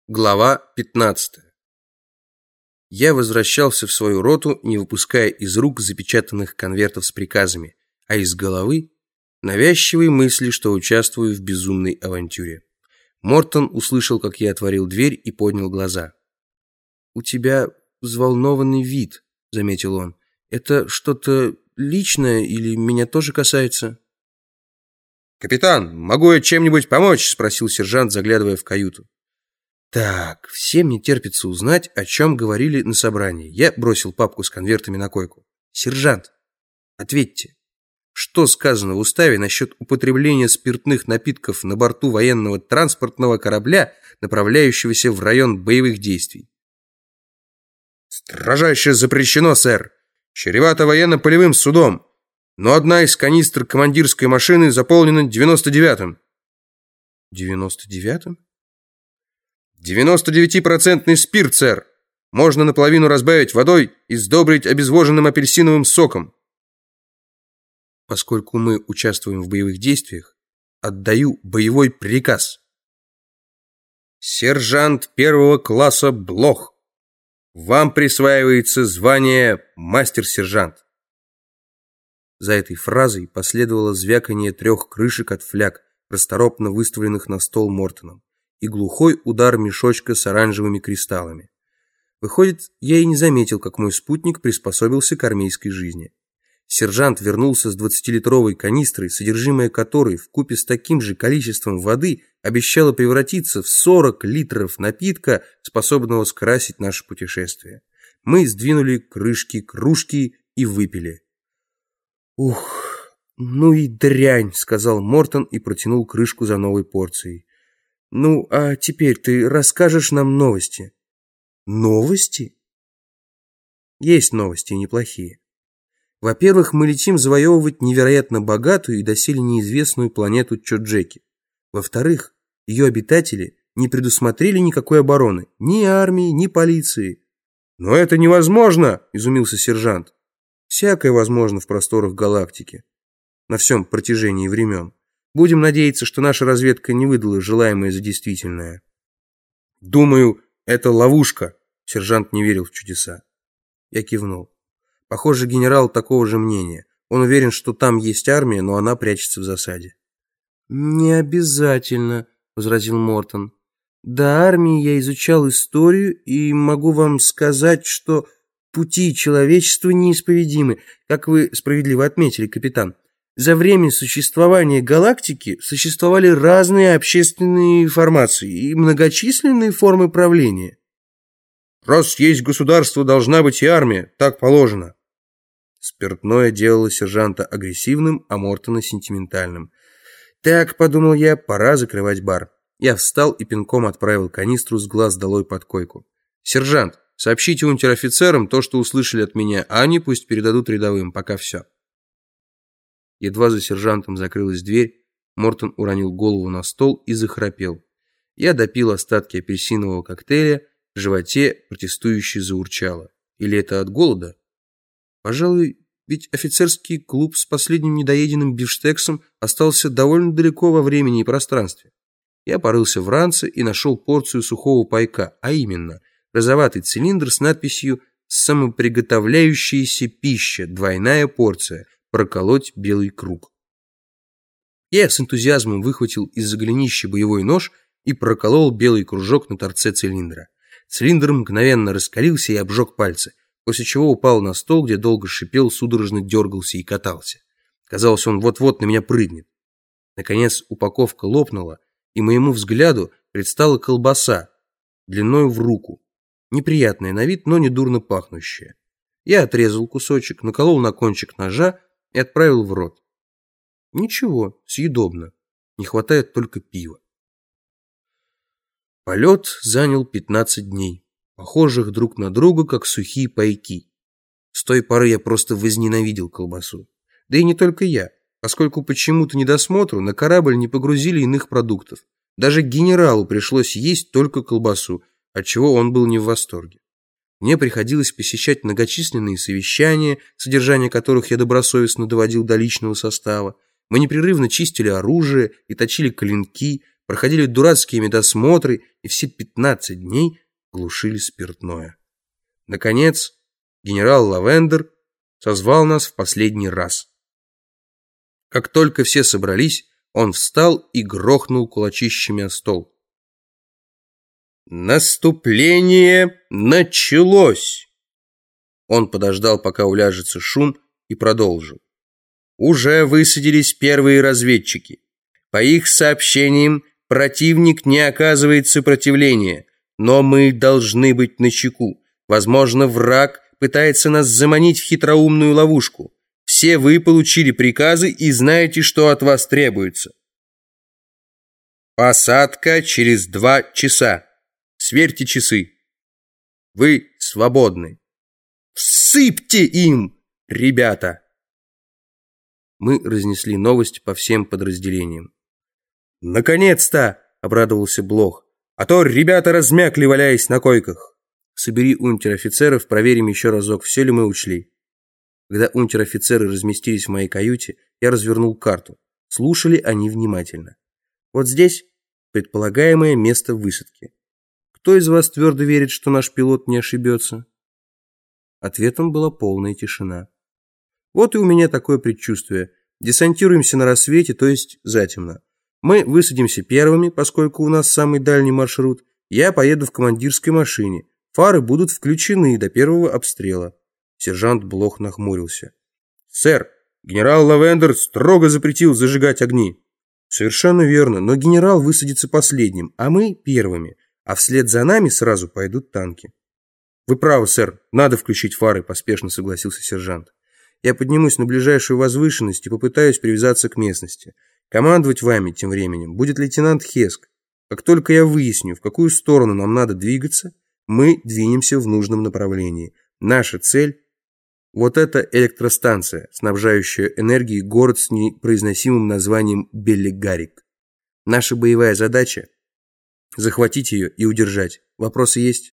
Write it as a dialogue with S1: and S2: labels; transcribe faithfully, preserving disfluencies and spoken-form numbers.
S1: Глава пятнадцатая. Я возвращался в свою роту, не выпуская из рук запечатанных конвертов с приказами, а из головы навязчивые мысли, что участвую в безумной авантюре. Мортон услышал, как я отворил дверь, и поднял глаза. «У тебя взволнованный вид», — заметил он. «Это что-то личное или меня тоже касается?»
S2: «Капитан, могу я чем-нибудь помочь?» — спросил сержант, заглядывая в каюту.
S1: Так, всем не терпится узнать, о чем говорили на собрании. Я бросил папку с конвертами на койку. «Сержант, ответьте, что сказано в уставе насчет употребления спиртных напитков на борту военного транспортного корабля, направляющегося в район боевых действий?»
S2: «Строжайше запрещено, сэр. Чревато военно-полевым судом. Но одна из канистр командирской машины заполнена девяносто девятым».
S1: «девяносто девятым?»
S2: девяносто девятипроцентный спирт, сэр. Можно наполовину разбавить водой и сдобрить обезвоженным апельсиновым соком».
S1: «Поскольку мы участвуем в боевых действиях, отдаю боевой приказ.
S2: Сержант первого класса Блох. Вам присваивается звание мастер-сержант».
S1: За этой фразой последовало звяканье трех крышек от фляг, расторопно выставленных на стол Мортоном, и глухой удар мешочка с оранжевыми кристаллами. Выходит, я и не заметил, как мой спутник приспособился к армейской жизни. Сержант вернулся с двадцатилитровой канистрой, содержимое которой вкупе с таким же количеством воды обещало превратиться в сорок литров напитка, способного скрасить наше путешествие. Мы сдвинули крышки кружки и выпили. «Ух, ну и дрянь», — сказал Мортон и протянул крышку за новой порцией. «Ну, а теперь ты расскажешь нам новости». «Новости?» «Есть новости, неплохие. Во-первых, мы летим завоевывать невероятно богатую и доселе неизвестную планету Чоджеки. Во-вторых, ее обитатели не предусмотрели никакой обороны, ни армии, ни полиции».
S2: «Но это невозможно!» — изумился сержант.
S1: «Всякое возможно в просторах галактики, на всем протяжении времен. Будем надеяться, что наша разведка не выдала желаемое за действительное».
S2: «Думаю, это ловушка», — сержант не верил в чудеса.
S1: Я кивнул. Похоже, генерал такого же мнения. Он уверен, что там есть армия, но она прячется в засаде. «Не обязательно», — возразил Мортон. «До армии я изучал историю и могу вам сказать, что пути человечества неисповедимы, как вы справедливо отметили, капитан. За время существования галактики существовали разные общественные формации и многочисленные формы правления».
S2: «Раз есть государство, должна быть и армия, так положено».
S1: Спиртное делало сержанта агрессивным, а Мортона сентиментальным. «Так», — подумал я, — «пора закрывать бар». Я встал и пинком отправил канистру с глаз долой под койку. «Сержант, сообщите унтер-офицерам то, что услышали от меня, а они пусть передадут рядовым. Пока все». Едва за сержантом закрылась дверь, Мортон уронил голову на стол и захрапел. Я допил остатки апельсинового коктейля, в животе протестующе заурчало. Или это от голода? Пожалуй, ведь офицерский клуб с последним недоеденным бифштексом остался довольно далеко во времени и пространстве. Я порылся в ранце и нашел порцию сухого пайка, а именно розоватый цилиндр с надписью «Самоприготовляющаяся пища, двойная порция, проколоть белый круг». Я с энтузиазмом выхватил из-за голенища боевой нож и проколол белый кружок на торце цилиндра. Цилиндр мгновенно раскалился и обжег пальцы, после чего упал на стол, где долго шипел, судорожно дергался и катался. Казалось, он вот-вот на меня прыгнет. Наконец упаковка лопнула, и моему взгляду предстала колбаса, длиною в руку. Неприятная на вид, но недурно пахнущая. Я отрезал кусочек, наколол на кончик ножа и отправил в рот. Ничего, съедобно. Не хватает только пива. Полет занял пятнадцать дней, похожих друг на друга, как сухие пайки. С той поры я просто возненавидел колбасу. Да и не только я, поскольку почему-то недосмотру на корабль не погрузили иных продуктов. Даже генералу пришлось есть только колбасу, отчего он был не в восторге. Мне приходилось посещать многочисленные совещания, содержание которых я добросовестно доводил до личного состава. Мы непрерывно чистили оружие и точили клинки, проходили дурацкие медосмотры и все пятнадцать дней глушили спиртное. Наконец, генерал Лавендер созвал нас в последний раз. Как только все собрались, он встал и грохнул кулачищами о стол. «Наступление началось!» Он подождал, пока уляжется шум, и продолжил. «Уже высадились первые разведчики. По их сообщениям, противник не оказывает сопротивления, но мы должны быть начеку. Возможно, враг пытается нас заманить в хитроумную ловушку. Все вы получили приказы и знаете, что от вас требуется. Посадка через два часа. Сверьте часы. Вы свободны. Всыпьте им, ребята!» Мы разнесли новость по всем подразделениям. «Наконец-то!» — обрадовался Блох. «А то ребята размякли, валяясь на койках. Собери унтер-офицеров, проверим еще разок, все ли мы учли». Когда унтер-офицеры разместились в моей каюте, я развернул карту. Слушали они внимательно. Вот здесь предполагаемое место высадки. Кто из вас твердо верит, что наш пилот не ошибется? Ответом была полная тишина. Вот и у меня такое предчувствие. Десантируемся на рассвете, то есть затемно. Мы высадимся первыми, поскольку у нас самый дальний маршрут. Я поеду в командирской машине. Фары будут включены до первого обстрела. Сержант Блох нахмурился. «Сэр, генерал Лавендер строго запретил зажигать огни». «Совершенно верно, но генерал высадится последним, а мы первыми, а вслед за нами сразу пойдут танки». «Вы правы, сэр, надо включить фары», — поспешно согласился сержант. «Я поднимусь на ближайшую возвышенность и попытаюсь привязаться к местности. Командовать вами тем временем будет лейтенант Хеск. Как только я выясню, в какую сторону нам надо двигаться, мы двинемся в нужном направлении. Наша цель — вот эта электростанция, снабжающая энергией город с непроизносимым названием Беллигарик. Наша боевая задача — захватить ее и удержать. Вопросы есть?»